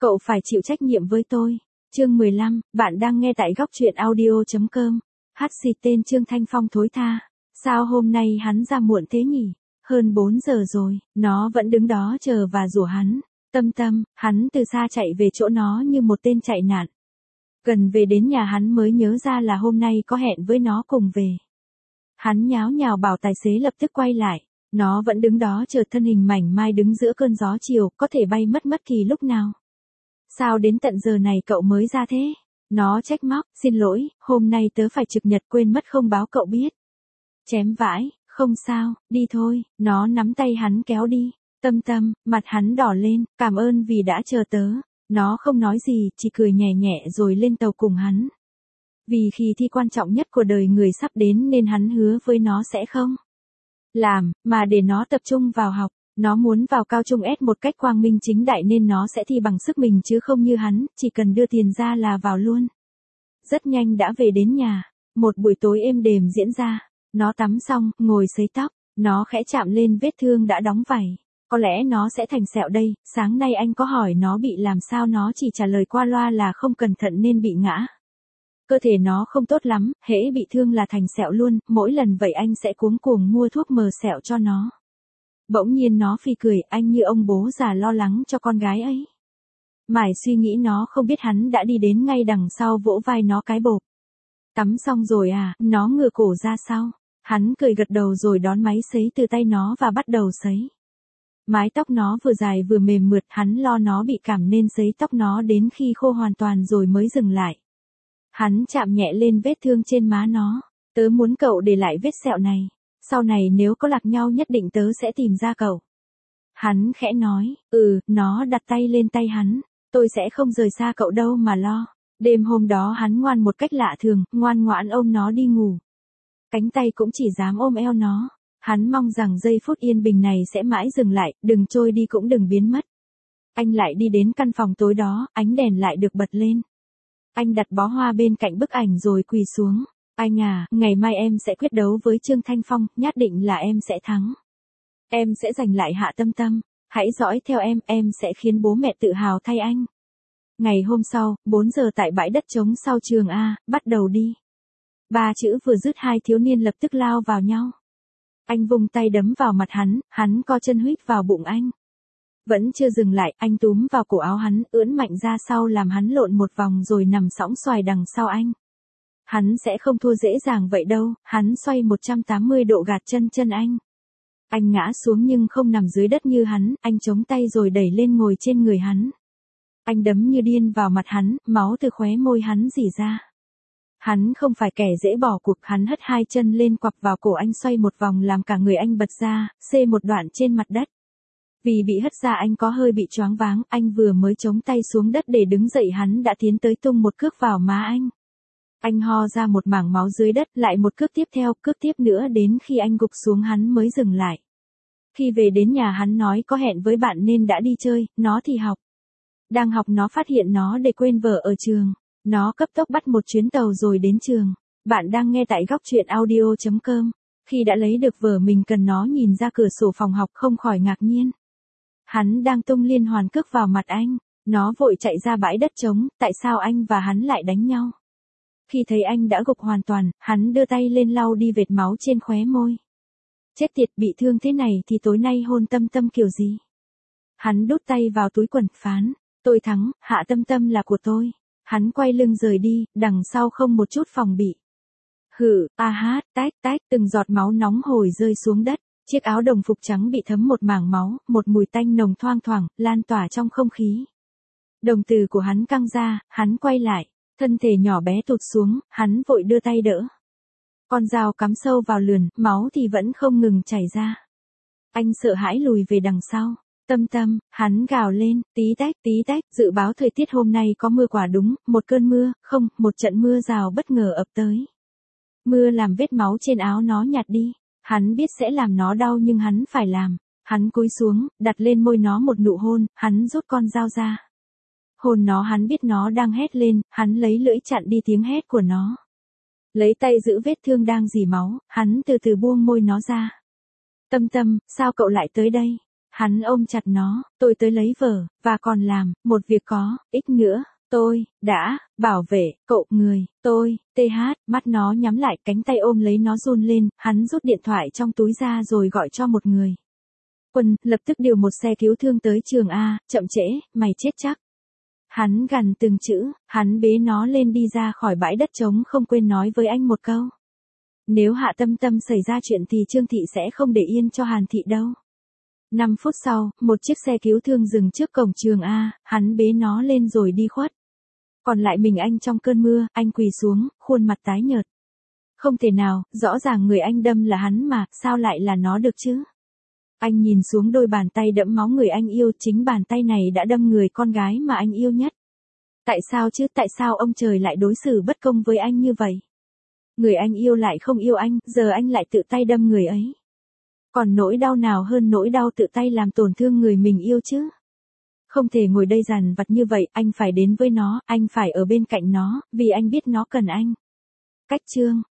Cậu phải chịu trách nhiệm với tôi. Chương 15, bạn đang nghe tại góc truyện audio.com. Hát xịt tên Trương Thanh Phong thối tha. Sao hôm nay hắn ra muộn thế nhỉ? Hơn 4 giờ rồi, nó vẫn đứng đó chờ và rủa hắn. Tâm, hắn từ xa chạy về chỗ nó như một tên chạy nạn. Gần về đến nhà hắn mới nhớ ra là hôm nay có hẹn với nó cùng về. Hắn nháo nhào bảo tài xế lập tức quay lại. Nó vẫn đứng đó chờ, thân hình mảnh mai đứng giữa cơn gió chiều, có thể bay mất kỳ lúc nào. Sao đến tận giờ này cậu mới ra thế? Nó trách móc, xin lỗi, hôm nay tớ phải trực nhật quên mất không báo cậu biết. Chém vãi, không sao, đi thôi, nó nắm tay hắn kéo đi. Tâm, mặt hắn đỏ lên, cảm ơn vì đã chờ tớ. Nó không nói gì, chỉ cười nhẹ nhẹ rồi lên tàu cùng hắn. Vì khi thi quan trọng nhất của đời người sắp đến nên hắn hứa với nó sẽ không làm, mà để nó tập trung vào học. Nó muốn vào cao trung S một cách quang minh chính đại nên nó sẽ thi bằng sức mình chứ không như hắn, chỉ cần đưa tiền ra là vào luôn. Rất nhanh đã về đến nhà, một buổi tối êm đềm diễn ra. Nó tắm xong, ngồi sấy tóc, nó khẽ chạm lên vết thương đã đóng vảy. Có lẽ nó sẽ thành sẹo đây, sáng nay anh có hỏi nó bị làm sao, nó chỉ trả lời qua loa là không cẩn thận nên bị ngã. Cơ thể nó không tốt lắm, hễ bị thương là thành sẹo luôn, mỗi lần vậy anh sẽ cuống cuồng mua thuốc mờ sẹo cho nó. Bỗng nhiên nó phì cười, anh như ông bố già lo lắng cho con gái ấy. Mải suy nghĩ nó không biết hắn đã đi đến ngay đằng sau vỗ vai nó cái bộp. Tắm xong rồi à, nó ngửa cổ ra sau. Hắn cười gật đầu rồi đón máy sấy từ tay nó và bắt đầu sấy. Mái tóc nó vừa dài vừa mềm mượt, hắn lo nó bị cảm nên sấy tóc nó đến khi khô hoàn toàn rồi mới dừng lại. Hắn chạm nhẹ lên vết thương trên má nó. Tớ muốn cậu để lại vết sẹo này. Sau này nếu có lạc nhau nhất định tớ sẽ tìm ra cậu. Hắn khẽ nói, nó đặt tay lên tay hắn. Tôi sẽ không rời xa cậu đâu mà lo. Đêm hôm đó hắn ngoan một cách lạ thường, ngoan ngoãn ôm nó đi ngủ. Cánh tay cũng chỉ dám ôm eo nó. Hắn mong rằng giây phút yên bình này sẽ mãi dừng lại, đừng trôi đi cũng đừng biến mất. Anh lại đi đến căn phòng tối đó, ánh đèn lại được bật lên. Anh đặt bó hoa bên cạnh bức ảnh rồi quỳ xuống. Anh à, ngày mai em sẽ quyết đấu với Trương Thanh Phong, nhất định là em sẽ thắng. Em sẽ giành lại Hạ Tâm. Hãy dõi theo em sẽ khiến bố mẹ tự hào thay anh. Ngày hôm sau, 4 giờ tại bãi đất trống sau trường A, bắt đầu đi. 3 chữ vừa dứt hai thiếu niên lập tức lao vào nhau. Anh vung tay đấm vào mặt hắn co chân huýt vào bụng anh. Vẫn chưa dừng lại, anh túm vào cổ áo hắn, ưỡn mạnh ra sau làm hắn lộn một vòng rồi nằm sõng xoài đằng sau anh. Hắn sẽ không thua dễ dàng vậy đâu, hắn xoay 180 độ gạt chân anh. Anh ngã xuống nhưng không nằm dưới đất như hắn, anh chống tay rồi đẩy lên ngồi trên người hắn. Anh đấm như điên vào mặt hắn, máu từ khóe môi hắn rỉ ra. Hắn không phải kẻ dễ bỏ cuộc, hắn hất hai chân lên quặp vào cổ anh xoay một vòng làm cả người anh bật ra, xê một đoạn trên mặt đất. Vì bị hất ra anh có hơi bị choáng váng, anh vừa mới chống tay xuống đất để đứng dậy hắn đã tiến tới tung một cước vào má anh. Anh ho ra một mảng máu dưới đất, lại một cước tiếp nữa đến khi anh gục xuống hắn mới dừng lại. Khi về đến nhà hắn nói có hẹn với bạn nên đã đi chơi, nó thì học. Đang học nó phát hiện nó để quên vở ở trường. Nó cấp tốc bắt một chuyến tàu rồi đến trường. Bạn đang nghe tại góc truyện audio.com. Khi đã lấy được vở mình cần nó nhìn ra cửa sổ phòng học không khỏi ngạc nhiên. Hắn đang tung liên hoàn cước vào mặt anh. Nó vội chạy ra bãi đất trống, tại sao anh và hắn lại đánh nhau? Khi thấy anh đã gục hoàn toàn, hắn đưa tay lên lau đi vệt máu trên khóe môi. Chết tiệt, bị thương thế này thì tối nay hôn Tâm kiểu gì? Hắn đút tay vào túi quần, phán, tôi thắng, Hạ Tâm là của tôi. Hắn quay lưng rời đi, đằng sau không một chút phòng bị. Tách, từng giọt máu nóng hổi rơi xuống đất. Chiếc áo đồng phục trắng bị thấm một mảng máu, một mùi tanh nồng thoang thoảng, lan tỏa trong không khí. Đồng tử của hắn căng ra, hắn quay lại, thân thể nhỏ bé tụt xuống, hắn vội đưa tay đỡ. Con dao cắm sâu vào lườn, máu thì vẫn không ngừng chảy ra. Anh sợ hãi lùi về đằng sau. Tâm, hắn gào lên, tí tách, dự báo thời tiết hôm nay có mưa quả đúng, một cơn mưa, không, một trận mưa rào bất ngờ ập tới. Mưa làm vết máu trên áo nó nhạt đi, hắn biết sẽ làm nó đau nhưng hắn phải làm. Hắn cúi xuống, đặt lên môi nó một nụ hôn, hắn rút con dao ra. Hôn nó, hắn biết nó đang hét lên, hắn lấy lưỡi chặn đi tiếng hét của nó. Lấy tay giữ vết thương đang rỉ máu, hắn từ từ buông môi nó ra. Tâm, sao cậu lại tới đây? Hắn ôm chặt nó, tôi tới lấy vở, và còn làm, một việc có, ích nữa. Tôi, đã, bảo vệ, cậu người, tôi, mắt nó nhắm lại, cánh tay ôm lấy nó run lên, hắn rút điện thoại trong túi ra rồi gọi cho một người. Quân, lập tức điều một xe cứu thương tới trường A, chậm trễ, mày chết chắc. Hắn gằn từng chữ, hắn bế nó lên đi ra khỏi bãi đất trống không quên nói với anh một câu. Nếu Hạ Tâm Tâm xảy ra chuyện thì Trương Thị sẽ không để yên cho Hàn Thị đâu. 5 phút sau, một chiếc xe cứu thương dừng trước cổng trường A, hắn bế nó lên rồi đi khuất. Còn lại mình anh trong cơn mưa, anh quỳ xuống, khuôn mặt tái nhợt. Không thể nào, rõ ràng người anh đâm là hắn mà, sao lại là nó được chứ? Anh nhìn xuống đôi bàn tay đẫm máu người anh yêu, chính bàn tay này đã đâm người con gái mà anh yêu nhất. Tại sao chứ, tại sao ông trời lại đối xử bất công với anh như vậy? Người anh yêu lại không yêu anh, giờ anh lại tự tay đâm người ấy. Còn nỗi đau nào hơn nỗi đau tự tay làm tổn thương người mình yêu chứ? Không thể ngồi đây dằn vặt như vậy, anh phải đến với nó, anh phải ở bên cạnh nó, vì anh biết nó cần anh. Cách chương